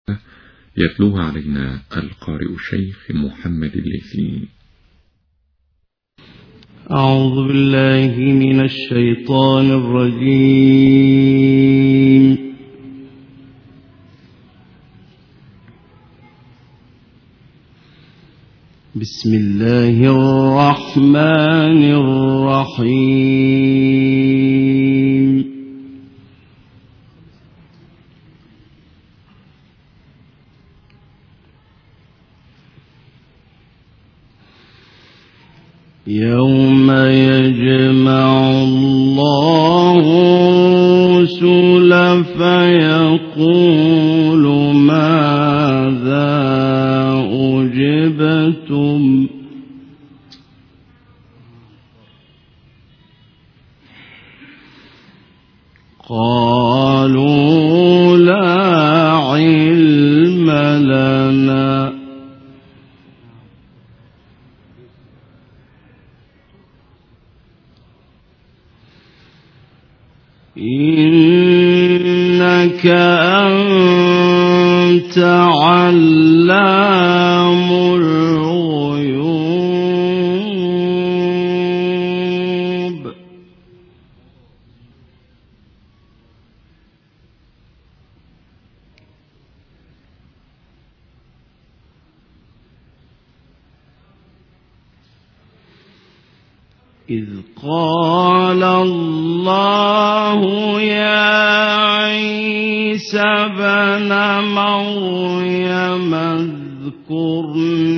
يتلوها علينا القارئ الشيخ محمد الليثي. أعوذ بالله من الشيطان الرجيم. بسم الله الرحمن الرحيم. يوم يجمع الله الرسل فيقول ماذا أجبتم قالوا لا علم لنا إنك أنت علام الغيوب. إذ قال الله يا عيسى ابن مريم اذكر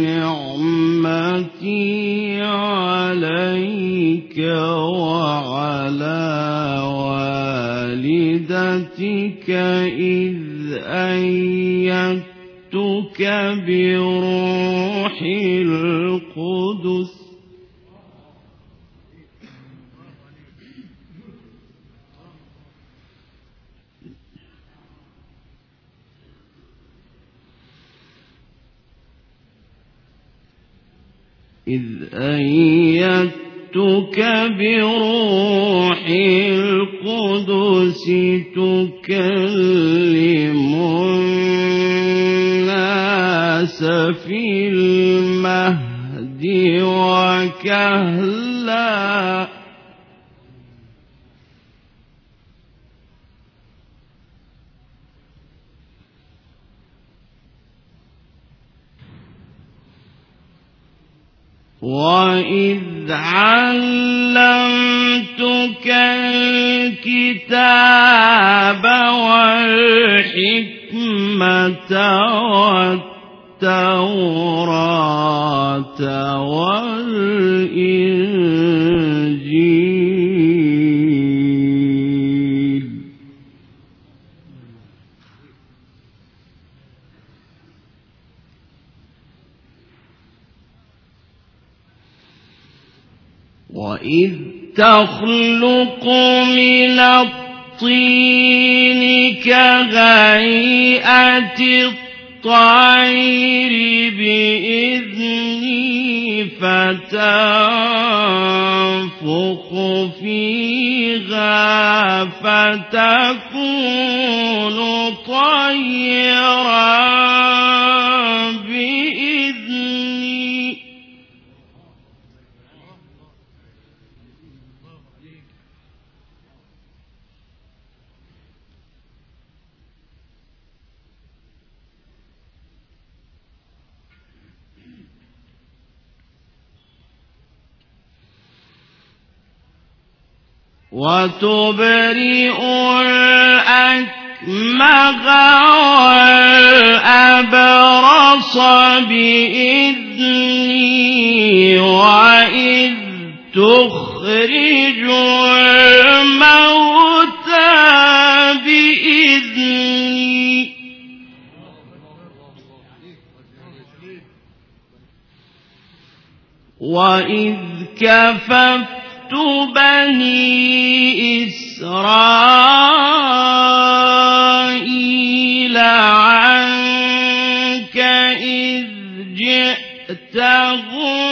نعمتي عليك وعلى والدتك إذ أيدتك بروح القدس تكلم الناس في المهد وكهلا وإذ علمتك الكتاب والحكمة والتوراة والإنجيل وإذ تخلق من الطين كهيئة الطير بإذني فتنفخ فيها فتكون طيرا بإذني وتبرئ الأكمه والأبرص بإذني وإذ تخرج الموتى بإذني وإذ كففت بني إسرائيل عنك إذ جئتهم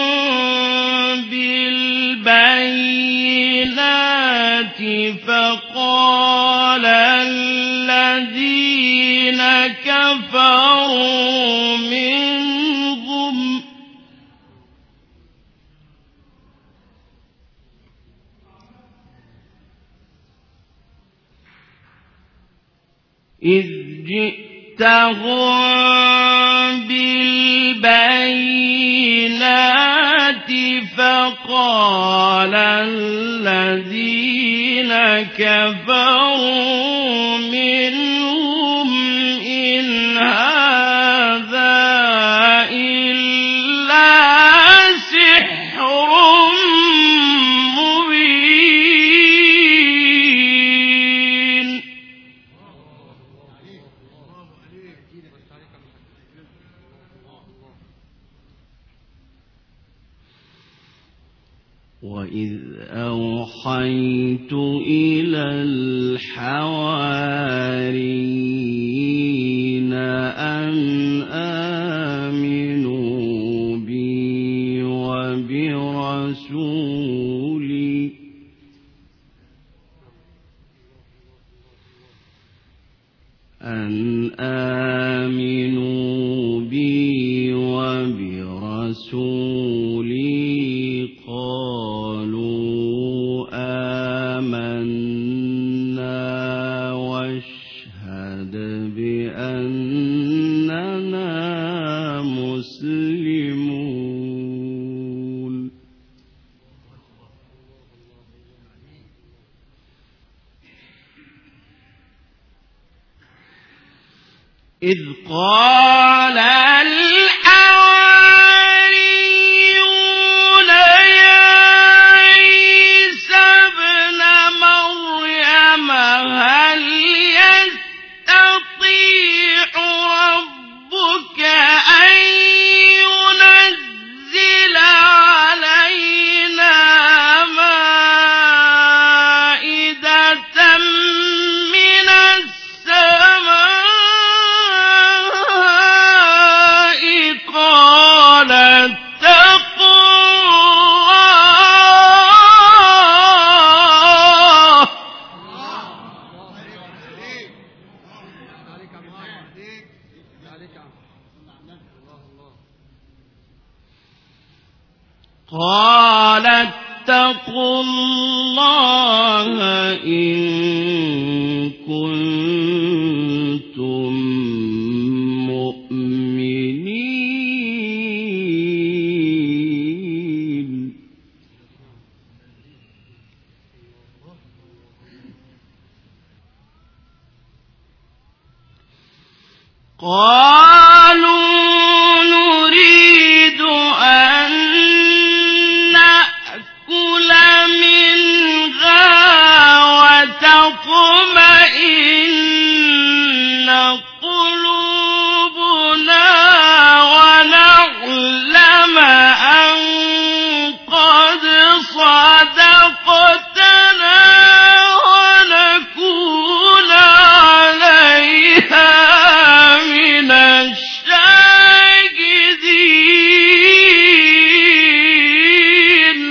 بالبينات فقال الذين كفروا كفروا منهم إذ جئتهم بالبينات فقال الذين كفروا منهم إن هذا إلا سحر مبين وإذ أوحيت إلى الحواريين أن آمنوا بي وبرسولي قالوا آمنا واشهد بأننا مسلمون إذ قال الحواريون يا عيسى ابن مريم هل يستطيع ربك أن ينزل علينا مائدة من السماء قال اتقوا الله إن كنتم مؤمنين قالوا نريد أن نأكل منها وتطمئن قلوبنا ونعلم أن قد صدقتنا ونكون عليها من الشاهدين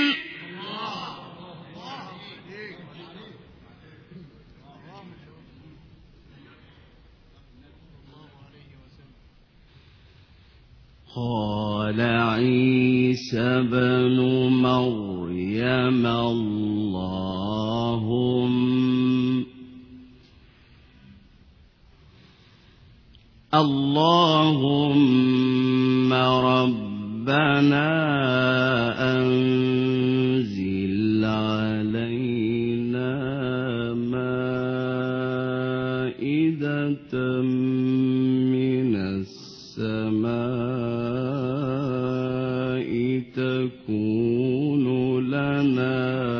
قال عيسى ابن مريم اللهم ربنا أنزل علينا مائدة من السماء تكون لنا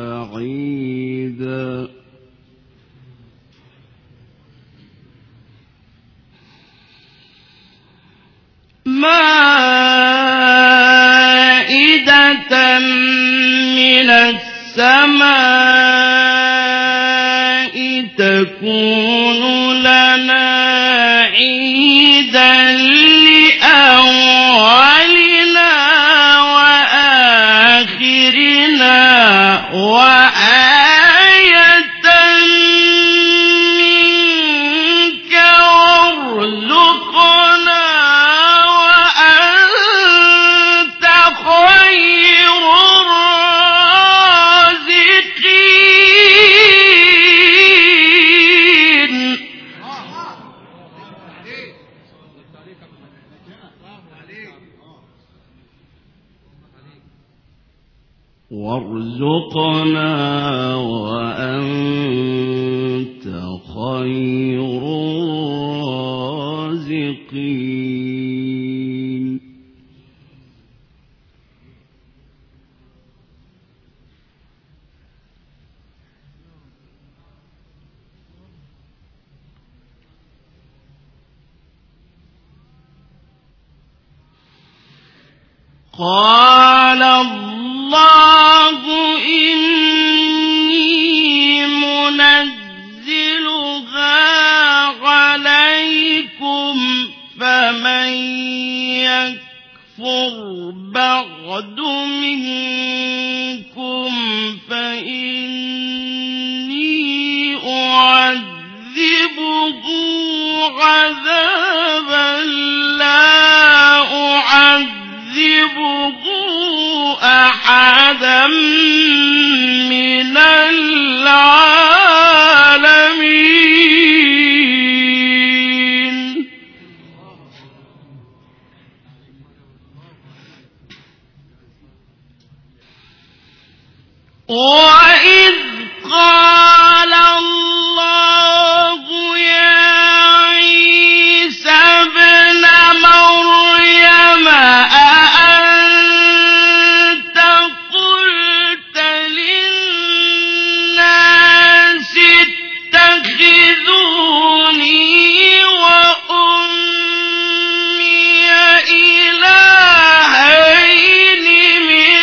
عيدا مائدة من السماء تكون لنا عيدا لأولنا وآخرنا وآية منك وارزقنا وارزقنا وأنت خير الرازقين. قال الله إني منزلها عليكم فمن يكفر بعد منكم فإني أعذبه عذابا لا أعذبه أحدا من العالمين. وإذ قال الله يا عيسى ابن مريم أأنت قلت للناس اتخذوني وأمي إلهين من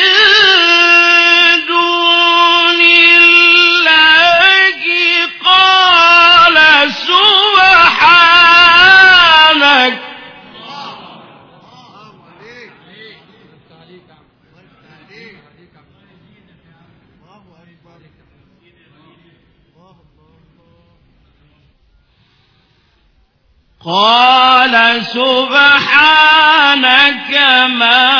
دون الله قال سبحانك ما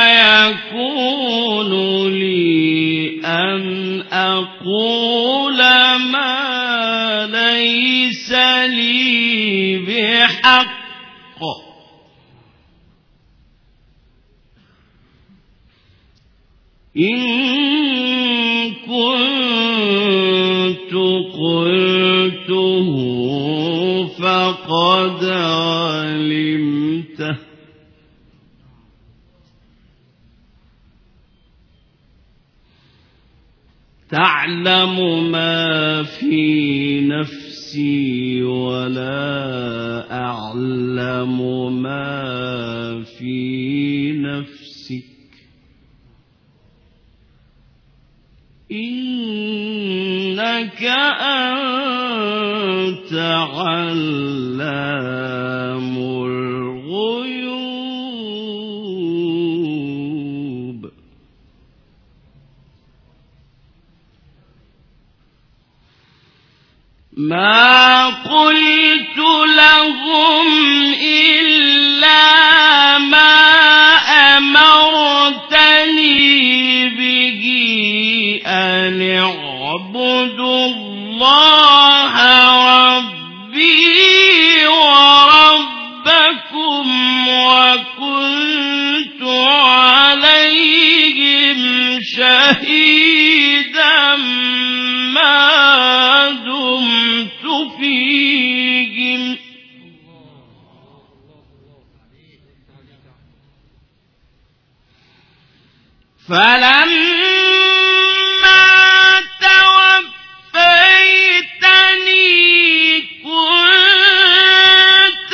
يكون لي أن أقول ما ليس لي بحق إن كنت قلته فقد علمته تعلم ما في نفسي ولا أعلم ما في نفسك إنك أنت علام الغيوب. ما قلت لهم إلا ما أمرتني به أن اعبدوا الله ربي وربكم وكنت عليهم شهيدا ما دمت فيهم فلما توفيتني كنت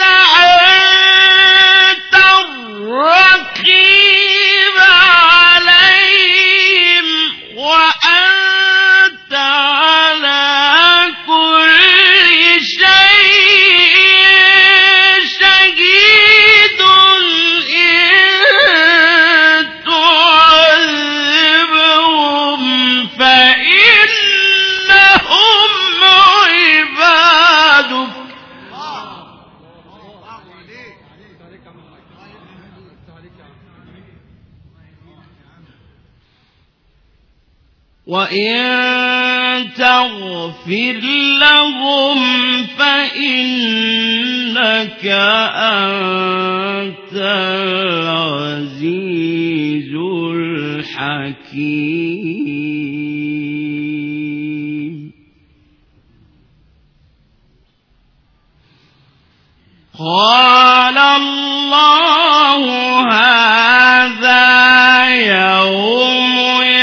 أنت الرقيب عليهم وأنت على كل شيء شهيد إن تعذبهم فإنهم عبادك وإن تغفر لهم فإنك أنت العزيز الحكيم. قال الله هذا يوم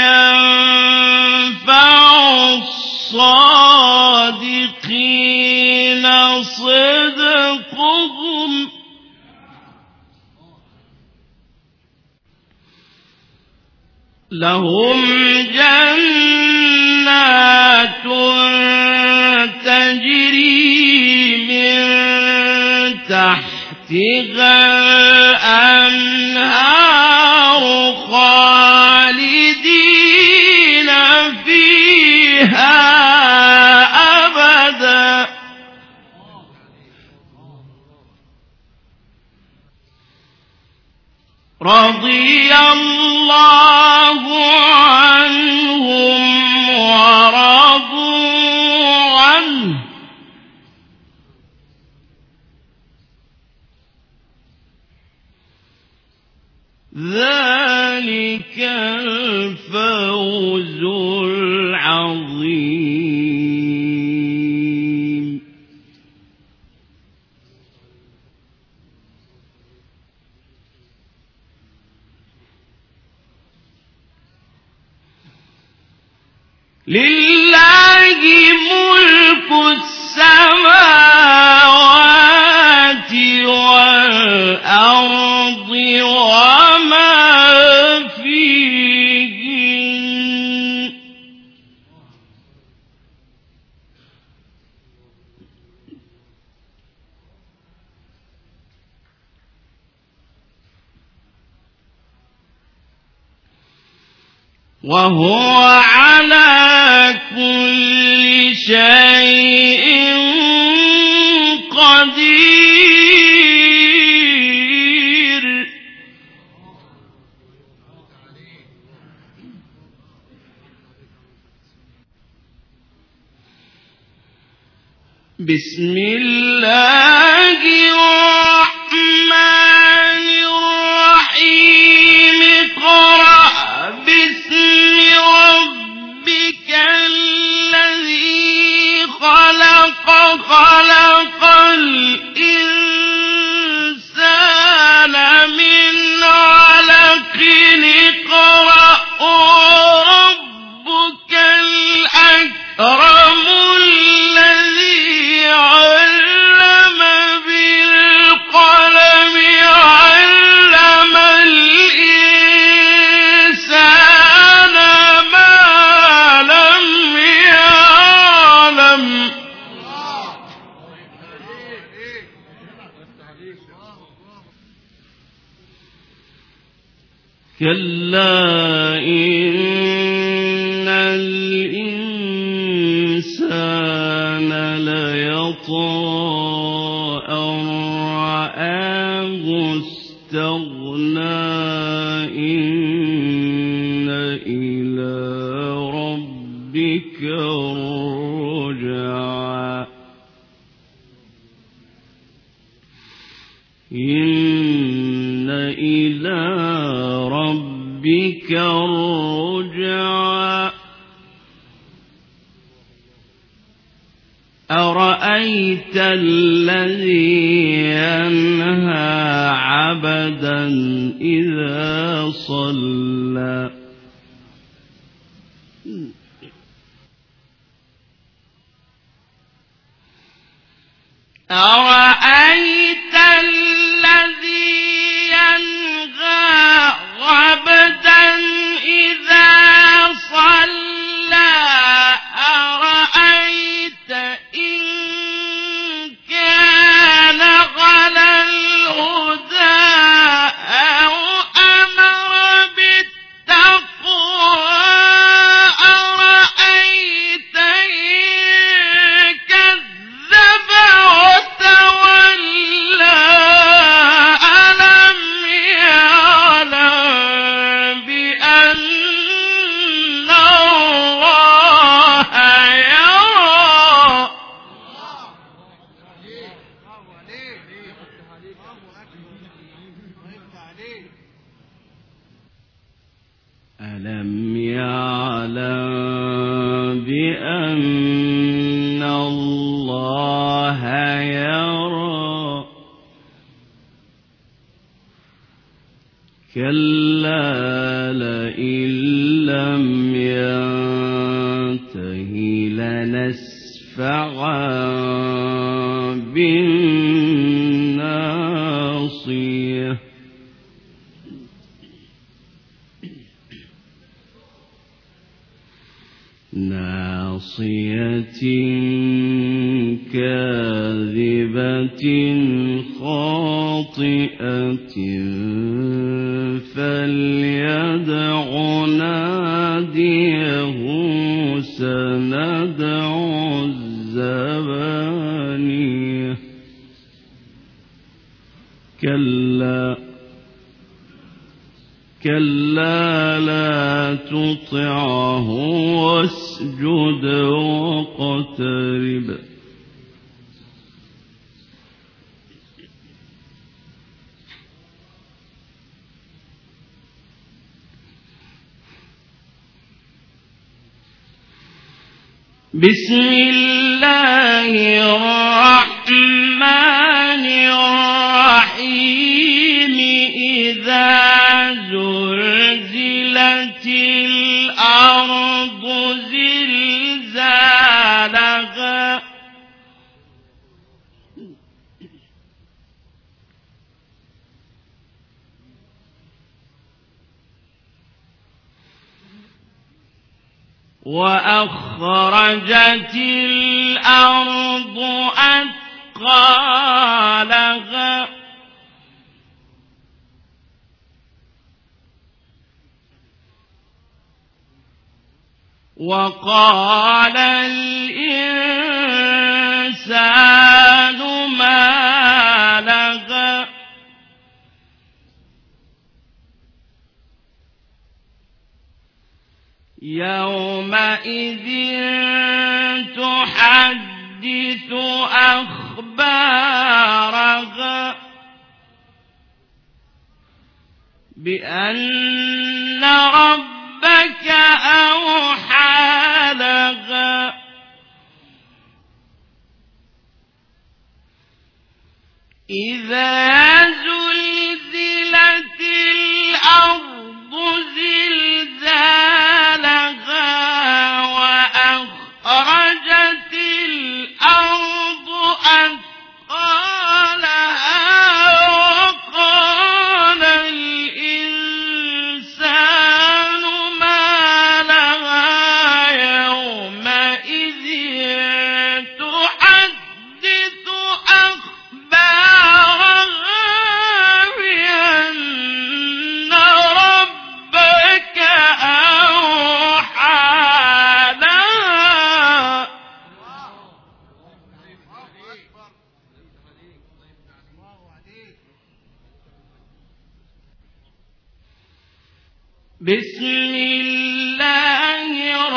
ينفع الصادقين صدقهم لهم جنات تجري من تحتها الأنهار خالدين فيها أبدا رضي الله عنهم ورضوا عنه ذلك الفوز العظيم لله ملك السماوات والأرض وما فيهن وهو على كل شيء قدير بسم الله الرحمن الرحيم اقرأ باسم ربك الذي خلق خلق الإنسان من علق اقرأ وربك الأكرم الذي علم بالقلم علم الإنسان ما لم يعلم كلا إن الإنسان ليطغى أن رآه استغنى إن إلى ربك الرجعى إن إلى ربك الرجعى أرأيت الذي ينهى عبدا إذا صلى أرأيت الذي ينهى عبدا إذا صلى أرأيت إن كان على الهدى أو أمر بالتقوى أرأيت إن كذب وتولى ألم يعلم بأن الله يرى ألم يعلم بأن الله يرى كلا لئن لم ينته لنسفعا بالناصية ناصية كاذبة خاطئة فليدع ناديه سندع الزبانية كلا لا تطعه واسجد واقترب بسم الله الرحمن الرحيم إذا زلزلت الأرض زلزالها وأخرجت الأرض أثقالها وقال الإنسان ما لها يومئذ تحدث أخبارها بأن ربك أوحى لها إذا زلزلت الأرض زلزالها وأخرجت الأرض أثقالها وقال الإنسان ما لها يومئذ تحدث أخبارها بأن ربك أوحى لها بسم الله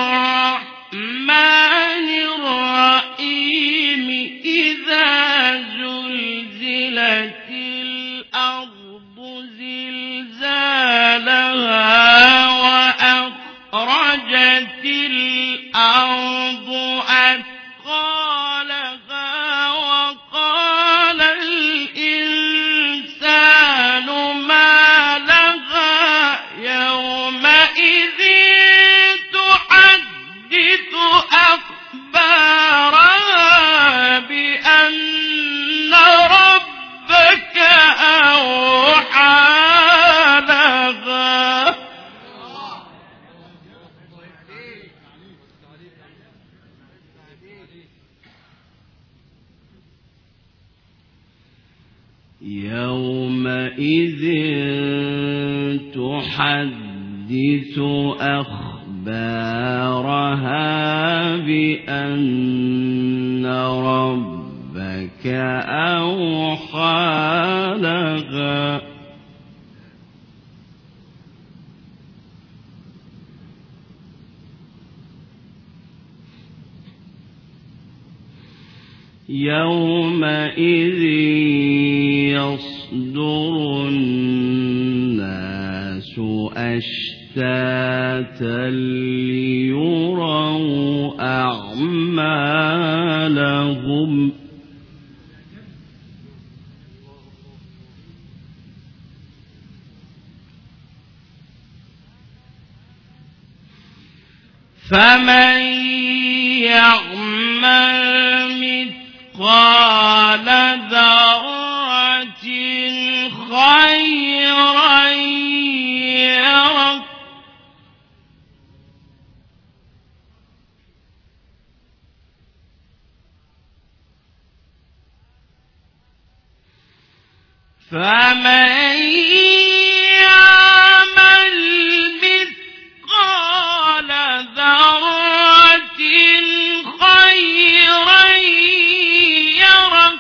الرحمن الرحيم إذا زلزلت الأرض زلزالها وأخرجت الأرض أثقالها وقال الإنسان ما لها يومئذ تحدث أخبارها بأن ربك أوحى لها يومئذ تحدث أخبارها بأن ربك أوحى لها يومئذ يصدر الناس أشتاتا ليروا أعمالهم فمن يعمل مثقال ذرة خيرا يره فمن يعمل مثقال ذرة خيرا يره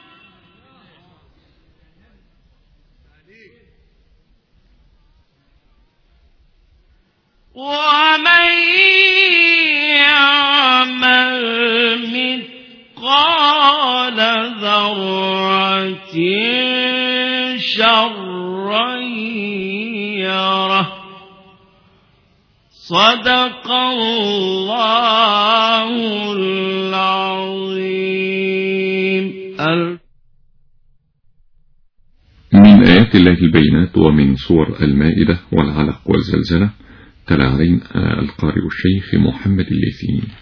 ومن يعمل مثقال ذرة شرا يره صدق الله العظيم. من آيات الله البينات ومن سور المائدة والعلق والزلزلة. تلا علينا القارئ الشيخ محمد الليثي.